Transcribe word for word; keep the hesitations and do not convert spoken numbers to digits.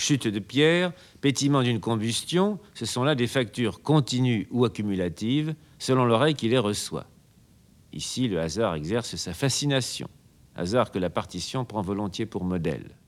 chute de pierre, pétillement d'une combustion, ce sont là des factures continues ou accumulatives selon l'oreille qui les reçoit. Ici, le hasard exerce sa fascination, hasard que la partition prend volontiers pour modèle.